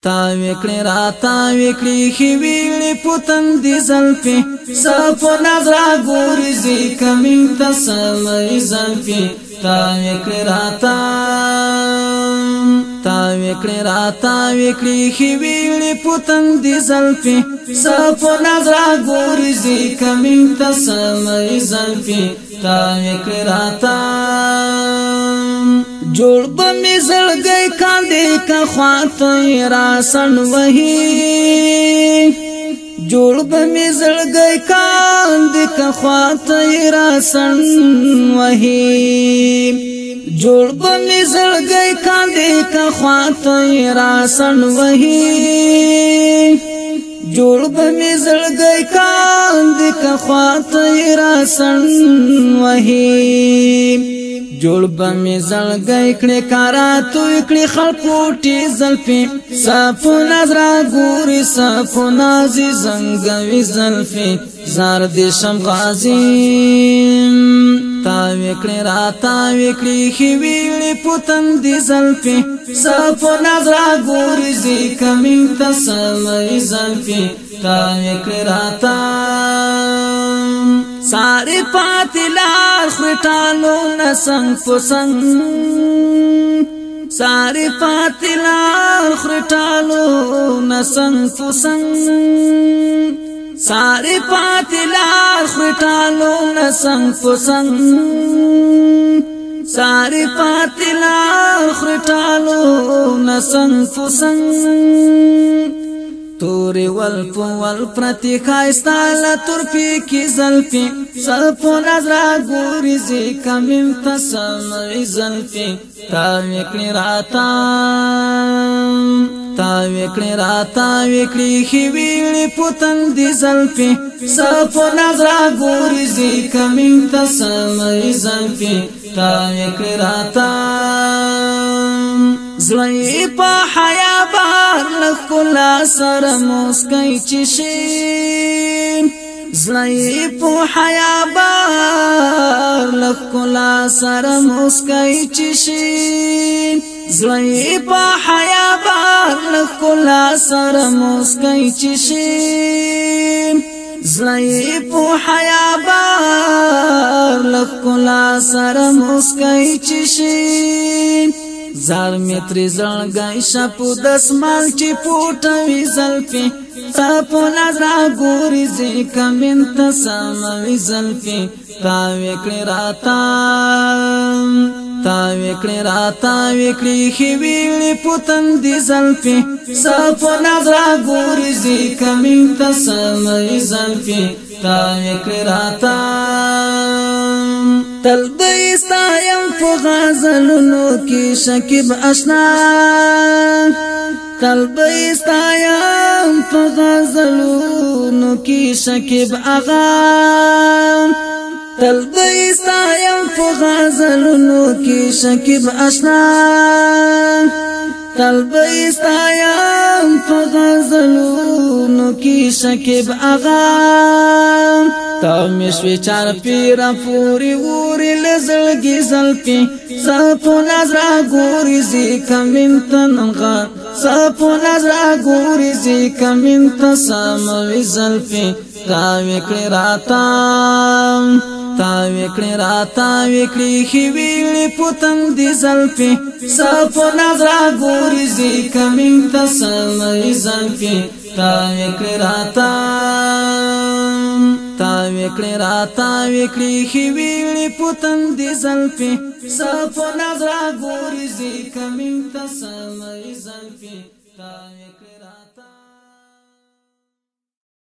تاوی کړی را تاوی کړی خویلی پتن دی زلفی صف نظر ګوري زی کمین تسمای زلفی تاوی کړی را تاوی کړی را تاوی کړی خویلی پتن دی زلفی صف نظر ګوري زی کمین تسمای زلفی تاوی کړی را جوړ بمی زړګي کاندې کا خواته را سن وਹੀ جوړ بمی زړګي کاندې کا خواته را سن وਹੀ جوړ بمی زړګي کاندې کا خواته را سن وਹੀ جوړ بمی زړګي کاندې کا خواته را سن وਹੀ جوړ بمی زړګي کړي کارا تو کړي خلقوټي زلفي صف نظر ګوري صف نازي زنګوي زلفي زار دې شم غازي تاوي کړي را تاوي کړي خویلی پتن دي زلفي صف نظر ګوري زي کمين تسمي زلفي تاوي کړي را ساری پاتلار خرطالو نسنگ پسنگ ساری پاتلار خرطالو نسنگ پسنگ ساری پاتلار خرطالو نسنگ پسنگ ساری پاتلار خرطالو نسنگ پسنگ توری ولپ ولپرتی خایستال ترپی کی زلفی صف نظر ګوري زی کمیم تسمعی زلفی تاوی کړی را تاوی کړی خویلی پتن دی زلفی صف نظر ګوري زی کمیم تسمعی زلفی تاوی کړی را زړی په حیا بار لکلا سر مسکای چشي زړی په حیا بار لکلا سر مسکای چشي زړی په حیا بار لکلا سر مسکای چشي زړی په حیا بار لکلا سر مسکای چشي زار میتری زړګای شپو دسمال چې پټوي زلفي صف نظر ګوري زی کمن تسموي زلفي تاوی کړی را تاوی کړی خویلی پتن دی زلفي صف نظر ګوري زی کمن تسموي زلفي تاوی کړی را تل بيستایم په غزلونو کې شکیب آشنا تل بيستایم په غزلونو کې شکیب آغا تل بيستایم په غزلونو کې شکیب آشنا تل بيستایم په غزلونو کې شکیب آغا تاو مشوی چار پیرا پوری ووری لزلگی زلفی صفو نظر گوری زی کمین تنغا صفو نظر گوری زی کمین تساموی زلفی تاوی کړی را تاوی کړی خویلی پتن دی زلفی صفو نظر گوری زی کمین تساموی زلفی تاوی کړی را تاوی کړی خویلی پتن دی زلفی صف نظر ګوري زی کمین تسمعی زلفی تاوی کړی را